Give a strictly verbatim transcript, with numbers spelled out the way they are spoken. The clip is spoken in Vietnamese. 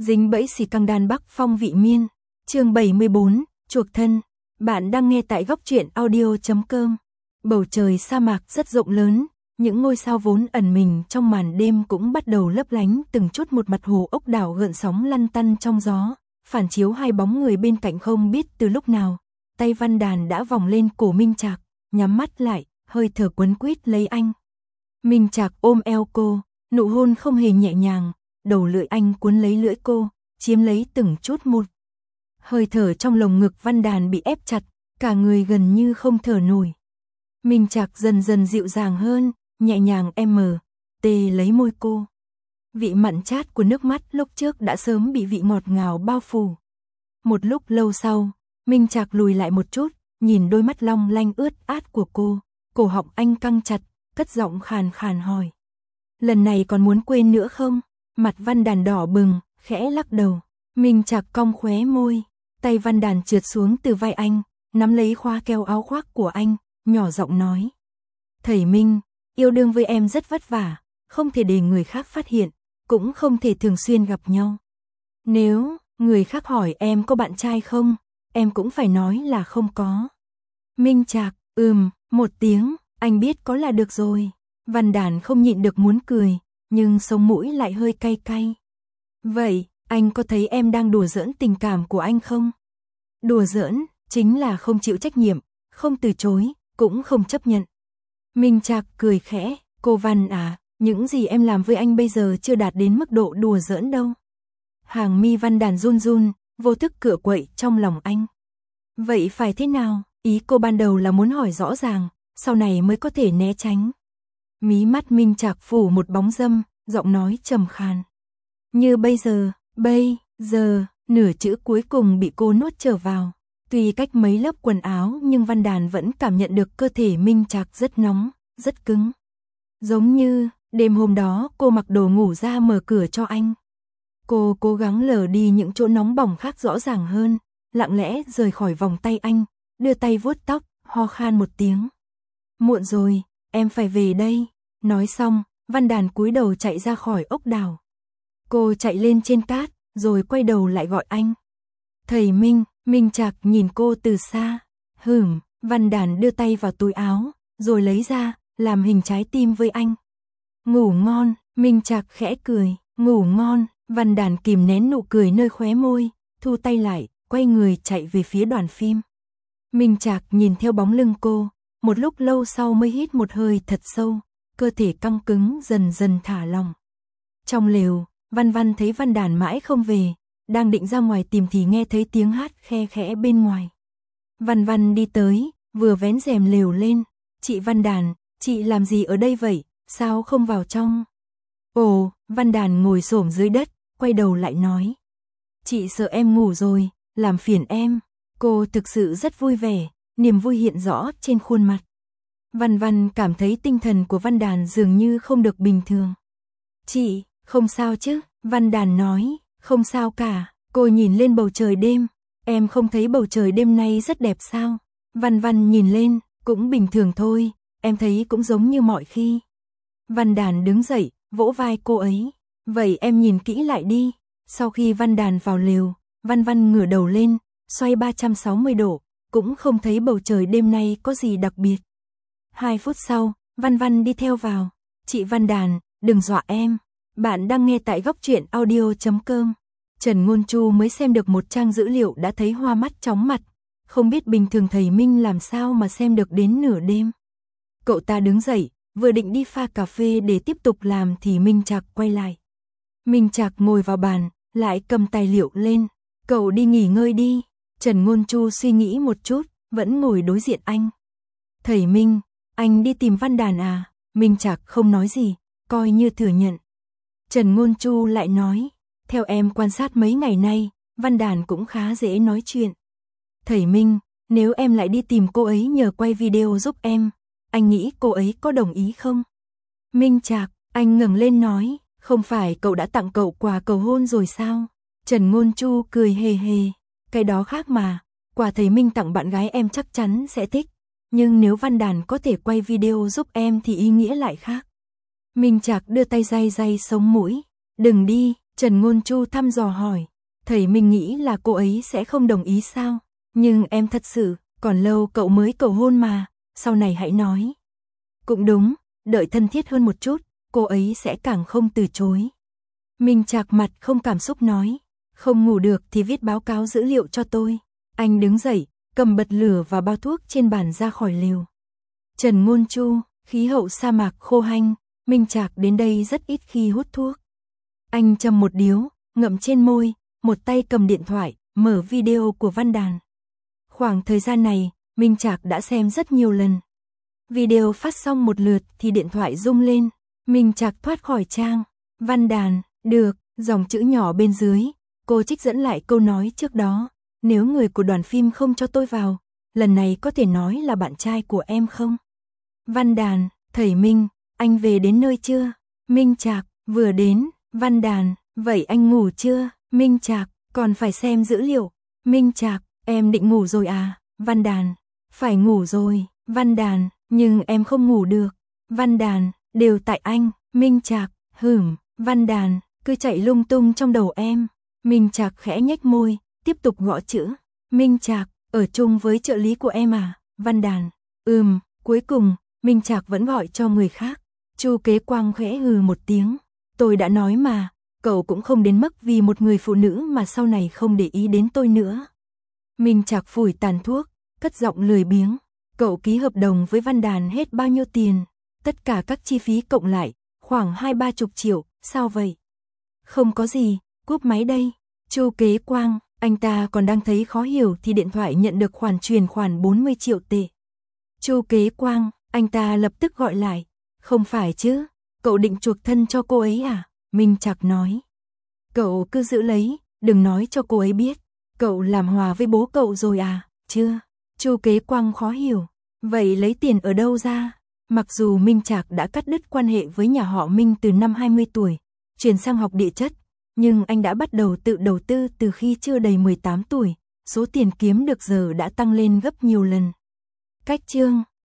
Dính bẫy xì căng đan Bắc Phong vị miên. Chương bảy mươi bốn, chuộc thân. Bạn đang nghe tại góc truyện audio chấm com. Bầu trời sa mạc rất rộng lớn, những ngôi sao vốn ẩn mình trong màn đêm cũng bắt đầu lấp lánh từng chút, một mặt hồ ốc đảo gợn sóng lăn tăn trong gió, phản chiếu hai bóng người bên cạnh không biết từ lúc nào. Tay Văn Đàn đã vòng lên cổ Minh Trạc, nhắm mắt lại, hơi thở quấn quýt lấy anh. Minh Trạc ôm eo cô, nụ hôn không hề nhẹ nhàng, đầu lưỡi anh cuốn lấy lưỡi cô, chiếm lấy từng chút một. Hơi thở trong lồng ngực Văn Đàn bị ép chặt, cả người gần như không thở nổi. Minh Trạc dần dần dịu dàng hơn, nhẹ nhàng em mờ, tê lấy môi cô. Vị mặn chát của nước mắt lúc trước đã sớm bị vị ngọt ngào bao phủ. Một lúc lâu sau, Minh Trạc lùi lại một chút, nhìn đôi mắt long lanh ướt át của cô, cổ họng anh căng chặt, cất giọng khàn khàn hỏi. Lần này còn muốn quên nữa không? Mặt Văn Đàn đỏ bừng, khẽ lắc đầu. Minh Trạc cong khóe môi, tay Văn Đàn trượt xuống từ vai anh, nắm lấy khóa keo áo khoác của anh, nhỏ giọng nói. Thầy Minh, yêu đương với em rất vất vả, không thể để người khác phát hiện, cũng không thể thường xuyên gặp nhau. Nếu người khác hỏi em có bạn trai không, em cũng phải nói là không có. Minh Trạc, ừm, một tiếng, anh biết có là được rồi. Văn Đàn không nhịn được muốn cười, nhưng sống mũi lại hơi cay cay. Vậy, anh có thấy em đang đùa giỡn tình cảm của anh không? Đùa giỡn, chính là không chịu trách nhiệm, không từ chối, cũng không chấp nhận. Minh Trạc cười khẽ, cô Văn à, những gì em làm với anh bây giờ chưa đạt đến mức độ đùa giỡn đâu. Hàng mi Văn Đàn run run, vô thức cựa quậy trong lòng anh. Vậy phải thế nào? Ý cô ban đầu là muốn hỏi rõ ràng, sau này mới có thể né tránh. Mí mắt Minh Trạc phủ một bóng dâm, giọng nói trầm khàn. Như bây giờ, bây giờ, nửa chữ cuối cùng bị cô nuốt trở vào. Tuy cách mấy lớp quần áo nhưng Văn Đàn vẫn cảm nhận được cơ thể Minh Trạc rất nóng, rất cứng. Giống như, đêm hôm đó cô mặc đồ ngủ ra mở cửa cho anh. Cô cố gắng lờ đi những chỗ nóng bỏng khác rõ ràng hơn, lặng lẽ rời khỏi vòng tay anh, đưa tay vuốt tóc, ho khan một tiếng. Muộn rồi, em phải về đây. Nói xong, Văn Đàn cúi đầu chạy ra khỏi ốc đảo. Cô chạy lên trên cát, rồi quay đầu lại gọi anh. Thầy Minh, Minh Trạc nhìn cô từ xa. Hửm, Văn Đàn đưa tay vào túi áo, rồi lấy ra, làm hình trái tim với anh. Ngủ ngon, Minh Trạc khẽ cười, ngủ ngon. Văn Đàn kìm nén nụ cười nơi khóe môi, thu tay lại, quay người chạy về phía đoàn phim. Minh Trạc nhìn theo bóng lưng cô, một lúc lâu sau mới hít một hơi thật sâu, cơ thể căng cứng dần dần thả lỏng. Trong lều, Văn Văn thấy Văn Đàn mãi không về, đang định ra ngoài tìm thì nghe thấy tiếng hát khe khẽ bên ngoài. Văn Văn đi tới, vừa vén rèm lều lên. Chị Văn Đàn, chị làm gì ở đây vậy, sao không vào trong? Ồ, Văn Đàn ngồi xổm dưới đất, quay đầu lại nói. Chị sợ em ngủ rồi, làm phiền em. Cô thực sự rất vui vẻ, niềm vui hiện rõ trên khuôn mặt. Văn Văn cảm thấy tinh thần của Văn Đàn dường như không được bình thường. Chị, không sao chứ? Văn Đàn nói, không sao cả. Cô nhìn lên bầu trời đêm, em không thấy bầu trời đêm nay rất đẹp sao? Văn Văn nhìn lên, cũng bình thường thôi, em thấy cũng giống như mọi khi. Văn Đàn đứng dậy, vỗ vai cô ấy. Vậy em nhìn kỹ lại đi. Sau khi Văn Đàn vào lều, Văn Văn ngửa đầu lên, xoay ba trăm sáu mươi độ, cũng không thấy bầu trời đêm nay có gì đặc biệt. Hai phút sau, Văn Văn đi theo vào. Chị Văn Đàn, đừng dọa em. Bạn đang nghe tại góc truyện audio chấm com. Trần Ngôn Chu mới xem được một trang dữ liệu đã thấy hoa mắt chóng mặt. Không biết bình thường thầy Minh làm sao mà xem được đến nửa đêm. Cậu ta đứng dậy, vừa định đi pha cà phê để tiếp tục làm thì Minh Trạc quay lại. Minh Trạc ngồi vào bàn, lại cầm tài liệu lên. Cậu đi nghỉ ngơi đi. Trần Ngôn Chu suy nghĩ một chút, vẫn ngồi đối diện anh. Thầy Minh, anh đi tìm Văn Đàn à? Minh Trạc không nói gì, coi như thừa nhận. Trần Ngôn Chu lại nói, theo em quan sát mấy ngày nay, Văn Đàn cũng khá dễ nói chuyện. Thầy Minh, nếu em lại đi tìm cô ấy nhờ quay video giúp em, anh nghĩ cô ấy có đồng ý không? Minh Trạc, anh ngẩng lên nói, không phải cậu đã tặng cậu quà cầu hôn rồi sao? Trần Ngôn Chu cười hề hề, cái đó khác mà, quà thầy Minh tặng bạn gái em chắc chắn sẽ thích, nhưng nếu Văn Đàn có thể quay video giúp em thì ý nghĩa lại khác. Minh Trạc đưa tay day day sống mũi, đừng đi, Trần Ngôn Chu thăm dò hỏi, thầy mình nghĩ là cô ấy sẽ không đồng ý sao? Nhưng em thật sự, còn lâu cậu mới cầu hôn mà, sau này hãy nói. Cũng đúng, đợi thân thiết hơn một chút, cô ấy sẽ càng không từ chối. Minh Trạc mặt không cảm xúc nói, không ngủ được thì viết báo cáo dữ liệu cho tôi. Anh đứng dậy, cầm bật lửa và bao thuốc trên bàn ra khỏi lều. Trần Ngôn Chu, khí hậu sa mạc khô hanh, Minh Trạc đến đây rất ít khi hút thuốc. Anh châm một điếu, ngậm trên môi, một tay cầm điện thoại, mở video của Văn Đàn. Khoảng thời gian này, Minh Trạc đã xem rất nhiều lần. Video phát xong một lượt thì điện thoại rung lên, Minh Trạc thoát khỏi trang. Văn Đàn, được, dòng chữ nhỏ bên dưới, cô trích dẫn lại câu nói trước đó. Nếu người của đoàn phim không cho tôi vào, lần này có thể nói là bạn trai của em không? Văn Đàn, thầy Minh, anh về đến nơi chưa? Minh Trạc, vừa đến. Văn Đàn, vậy anh ngủ chưa? Minh Trạc, còn phải xem dữ liệu. Minh Trạc, em định ngủ rồi à? Văn Đàn, phải ngủ rồi. Văn Đàn, nhưng em không ngủ được. Văn Đàn, đều tại anh. Minh Trạc, hửm. Văn Đàn, cứ chạy lung tung trong đầu em. Minh Trạc khẽ nhếch môi, tiếp tục gõ chữ. Minh Trạc, ở chung với trợ lý của em à? Văn Đàn, ừm. Cuối cùng, Minh Trạc vẫn gọi cho người khác. Chu Kế Quang khẽ hừ một tiếng. Tôi đã nói mà, cậu cũng không đến mức vì một người phụ nữ mà sau này không để ý đến tôi nữa. Minh Trạc phủi tàn thuốc, cất giọng lười biếng. Cậu ký hợp đồng với Văn Đàn hết bao nhiêu tiền? Tất cả các chi phí cộng lại, khoảng hai ba chục triệu, sao vậy? Không có gì, cúp máy đây. Chu Kế Quang, anh ta còn đang thấy khó hiểu thì điện thoại nhận được khoản chuyển khoản bốn mươi triệu tệ. Chu Kế Quang, anh ta lập tức gọi lại. Không phải chứ, cậu định chuộc thân cho cô ấy à? Minh Trạc nói. Cậu cứ giữ lấy, đừng nói cho cô ấy biết. Cậu làm hòa với bố cậu rồi à? Chưa. Chu Kế Quang khó hiểu. Vậy lấy tiền ở đâu ra? Mặc dù Minh Trạc đã cắt đứt quan hệ với nhà họ Minh từ năm hai mươi tuổi, chuyển sang học địa chất, nhưng anh đã bắt đầu tự đầu tư từ khi chưa đầy mười tám tuổi. Số tiền kiếm được giờ đã tăng lên gấp nhiều lần. Cách chương